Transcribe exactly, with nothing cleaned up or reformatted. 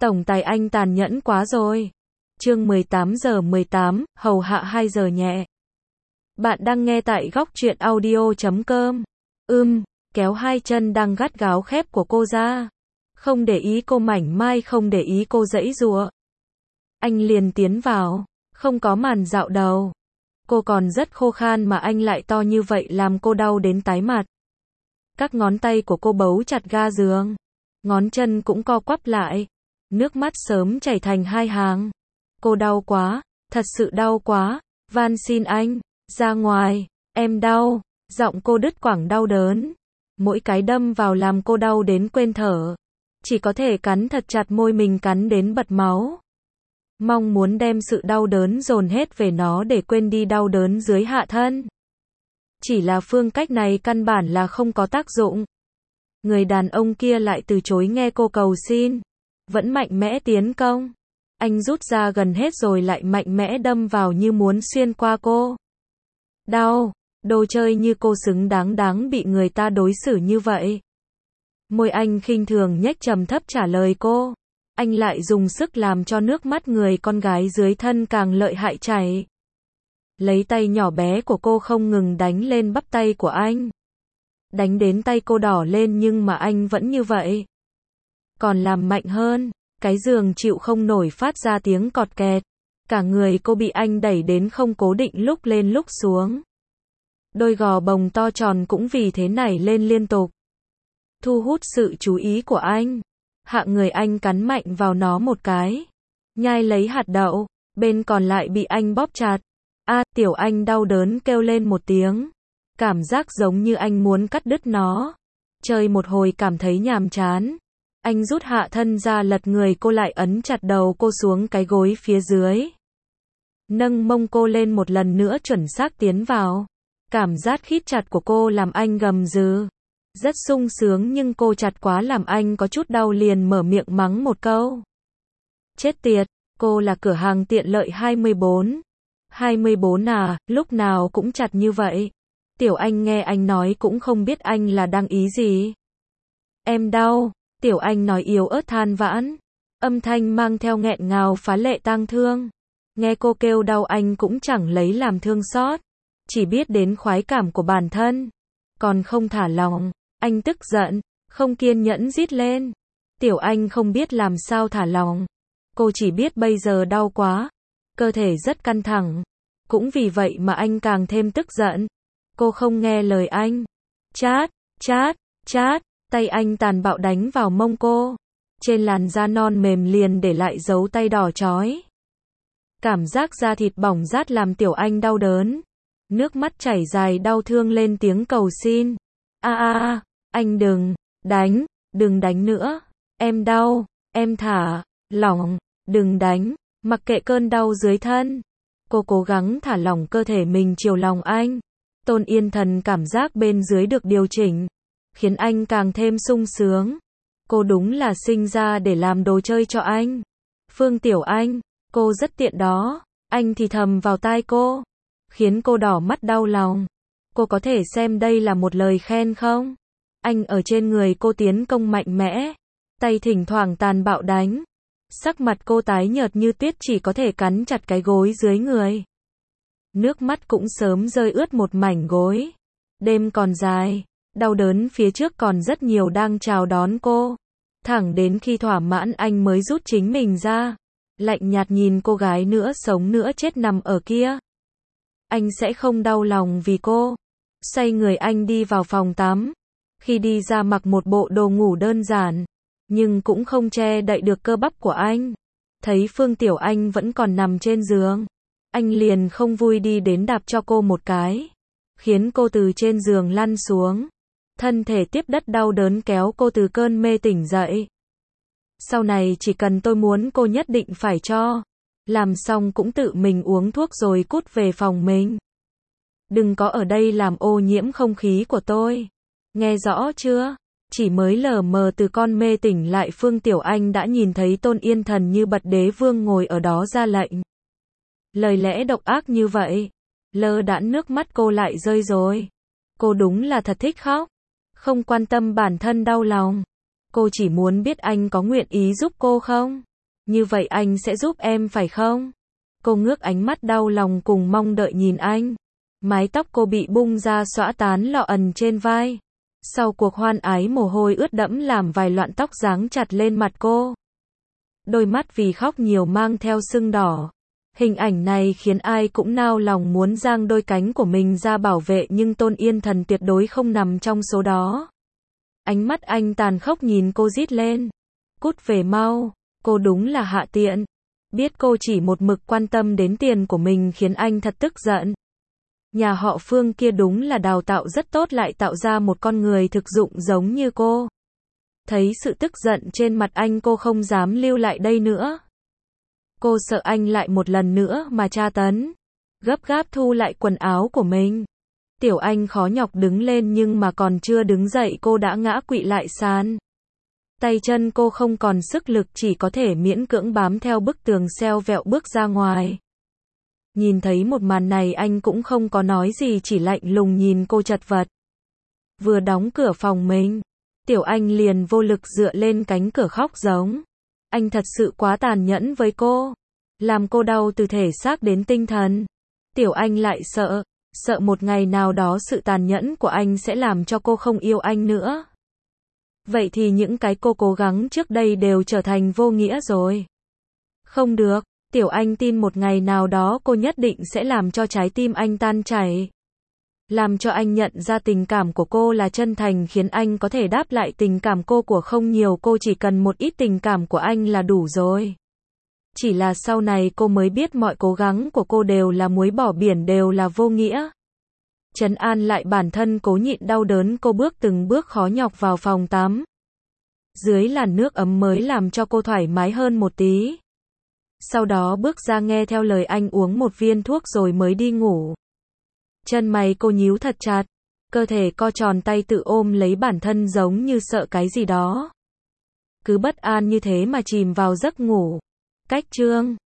Tổng tài anh tàn nhẫn quá rồi. Chương mười tám giờ mười tám, hầu hạ hai giờ nhẹ. Bạn đang nghe tại góc truyện audio chấm com. Ưm, kéo hai chân đang gắt gáo khép của cô ra. Không để ý cô mảnh mai, không để ý cô giãy giụa. Anh liền tiến vào, không có màn dạo đầu. Cô còn rất khô khan mà anh lại to như vậy làm cô đau đến tái mặt. Các ngón tay của cô bấu chặt ga giường. Ngón chân cũng co quắp lại. Nước mắt sớm chảy thành hai hàng. Cô đau quá, thật sự đau quá, van xin anh, ra ngoài, em đau. Giọng cô đứt quãng đau đớn. Mỗi cái đâm vào làm cô đau đến quên thở. Chỉ có thể cắn thật chặt môi mình, cắn đến bật máu. Mong muốn đem sự đau đớn dồn hết về nó để quên đi đau đớn dưới hạ thân. Chỉ là phương cách này căn bản là không có tác dụng. Người đàn ông kia lại từ chối nghe cô cầu xin. Vẫn mạnh mẽ tiến công. Anh rút ra gần hết rồi lại mạnh mẽ đâm vào như muốn xuyên qua cô. Đau, đồ chơi như cô xứng đáng đáng bị người ta đối xử như vậy. Môi anh khinh thường nhếch trầm thấp trả lời cô. Anh lại dùng sức làm cho nước mắt người con gái dưới thân càng lợi hại chảy. Lấy tay nhỏ bé của cô không ngừng đánh lên bắp tay của anh. Đánh đến tay cô đỏ lên nhưng mà anh vẫn như vậy. Còn làm mạnh hơn, cái giường chịu không nổi phát ra tiếng cọt kẹt. Cả người cô bị anh đẩy đến không cố định, lúc lên lúc xuống. Đôi gò bồng to tròn cũng vì thế nảy lên liên tục. Thu hút sự chú ý của anh. Hạ người anh cắn mạnh vào nó một cái. Nhai lấy hạt đậu, bên còn lại bị anh bóp chặt. A, tiểu anh đau đớn kêu lên một tiếng. Cảm giác giống như anh muốn cắt đứt nó. Chơi một hồi cảm thấy nhàm chán. Anh rút hạ thân ra, lật người cô lại, ấn chặt đầu cô xuống cái gối phía dưới. Nâng mông cô lên một lần nữa, chuẩn xác tiến vào. Cảm giác khít chặt của cô làm anh gầm rừ. Rất sung sướng nhưng cô chặt quá làm anh có chút đau, liền mở miệng mắng một câu. Chết tiệt, cô là cửa hàng tiện lợi hai mươi bốn. hai mươi bốn à, lúc nào cũng chặt như vậy. Tiểu anh nghe anh nói cũng không biết anh là đang ý gì. Em đau, tiểu anh nói yếu ớt than vãn. Âm thanh mang theo nghẹn ngào phá lệ tang thương. Nghe cô kêu đau anh cũng chẳng lấy làm thương xót. Chỉ biết đến khoái cảm của bản thân. Còn không thả lòng. Anh tức giận, không kiên nhẫn rít lên. Tiểu anh không biết làm sao thả lòng. Cô chỉ biết bây giờ đau quá. Cơ thể rất căng thẳng. Cũng vì vậy mà anh càng thêm tức giận. Cô không nghe lời anh. Chát, chát, chát. Tay anh tàn bạo đánh vào mông cô. Trên làn da non mềm liền để lại dấu tay đỏ chói. Cảm giác da thịt bỏng rát làm tiểu anh đau đớn. Nước mắt chảy dài đau thương lên tiếng cầu xin. A a a, anh đừng, đánh, đừng đánh nữa. Em đau, em thả, lỏng, đừng đánh, mặc kệ cơn đau dưới thân. Cô cố gắng thả lỏng cơ thể mình chiều lòng anh. Tôn Yên Thần cảm giác bên dưới được điều chỉnh. Khiến anh càng thêm sung sướng. Cô đúng là sinh ra để làm đồ chơi cho anh. Phương Tiểu Anh, cô rất tiện đó. Anh thì thầm vào tai cô. Khiến cô đỏ mắt đau lòng. Cô có thể xem đây là một lời khen không? Anh ở trên người cô tiến công mạnh mẽ. Tay thỉnh thoảng tàn bạo đánh. Sắc mặt cô tái nhợt như tuyết, chỉ có thể cắn chặt cái gối dưới người. Nước mắt cũng sớm rơi ướt một mảnh gối. Đêm còn dài. Đau đớn phía trước còn rất nhiều đang chào đón cô. Thẳng đến khi thỏa mãn anh mới rút chính mình ra. Lạnh nhạt nhìn cô gái nữa sống nữa chết nằm ở kia. Anh sẽ không đau lòng vì cô. Xoay người anh đi vào phòng tắm. Khi đi ra mặc một bộ đồ ngủ đơn giản. Nhưng cũng không che đậy được cơ bắp của anh. Thấy Phương Tiểu Anh vẫn còn nằm trên giường. Anh liền không vui đi đến đạp cho cô một cái. Khiến cô từ trên giường lăn xuống. Thân thể tiếp đất đau đớn kéo cô từ cơn mê tỉnh dậy. Sau này chỉ cần tôi muốn cô nhất định phải cho. Làm xong cũng tự mình uống thuốc rồi cút về phòng mình. Đừng có ở đây làm ô nhiễm không khí của tôi. Nghe rõ chưa? Chỉ mới lờ mờ từ con mê tỉnh lại, Phương Tiểu Anh đã nhìn thấy Tôn Yên Thần như bật đế vương ngồi ở đó ra lệnh. Lời lẽ độc ác như vậy. Lơ đãng nước mắt cô lại rơi rồi. Cô đúng là thật thích khóc. Không quan tâm bản thân đau lòng. Cô chỉ muốn biết anh có nguyện ý giúp cô không? Như vậy anh sẽ giúp em phải không? Cô ngước ánh mắt đau lòng cùng mong đợi nhìn anh. Mái tóc cô bị bung ra xõa tán lọ ẩn trên vai. Sau cuộc hoan ái mồ hôi ướt đẫm làm vài loạn tóc giáng chặt lên mặt cô. Đôi mắt vì khóc nhiều mang theo sưng đỏ. Hình ảnh này khiến ai cũng nao lòng muốn giang đôi cánh của mình ra bảo vệ, nhưng Tôn Yên Thần tuyệt đối không nằm trong số đó. Ánh mắt anh tàn khốc nhìn cô rít lên. Cút về mau, cô đúng là hạ tiện. Biết cô chỉ một mực quan tâm đến tiền của mình khiến anh thật tức giận. Nhà họ Phương kia đúng là đào tạo rất tốt, lại tạo ra một con người thực dụng giống như cô. Thấy sự tức giận trên mặt anh, cô không dám lưu lại đây nữa. Cô sợ anh lại một lần nữa mà tra tấn. Gấp gáp thu lại quần áo của mình. Tiểu Anh khó nhọc đứng lên, nhưng mà còn chưa đứng dậy cô đã ngã quỵ lại sàn. Tay chân cô không còn sức lực, chỉ có thể miễn cưỡng bám theo bức tường xeo vẹo bước ra ngoài. Nhìn thấy một màn này anh cũng không có nói gì, chỉ lạnh lùng nhìn cô chật vật. Vừa đóng cửa phòng mình, Tiểu Anh liền vô lực dựa lên cánh cửa khóc giống. Anh thật sự quá tàn nhẫn với cô, làm cô đau từ thể xác đến tinh thần. Tiểu Anh lại sợ, sợ một ngày nào đó sự tàn nhẫn của anh sẽ làm cho cô không yêu anh nữa. Vậy thì những cái cô cố gắng trước đây đều trở thành vô nghĩa rồi. Không được, Tiểu Anh tin một ngày nào đó cô nhất định sẽ làm cho trái tim anh tan chảy. Làm cho anh nhận ra tình cảm của cô là chân thành, khiến anh có thể đáp lại tình cảm cô của không nhiều, cô chỉ cần một ít tình cảm của anh là đủ rồi. Chỉ là sau này cô mới biết mọi cố gắng của cô đều là muối bỏ biển, đều là vô nghĩa. Trấn an lại bản thân, cố nhịn đau đớn, cô bước từng bước khó nhọc vào phòng tắm. Dưới làn nước ấm mới làm cho cô thoải mái hơn một tí. Sau đó bước ra nghe theo lời anh uống một viên thuốc rồi mới đi ngủ. Chân mày cô nhíu thật chặt, cơ thể co tròn, tay tự ôm lấy bản thân giống như sợ cái gì đó. Cứ bất an như thế mà chìm vào giấc ngủ. Cách chương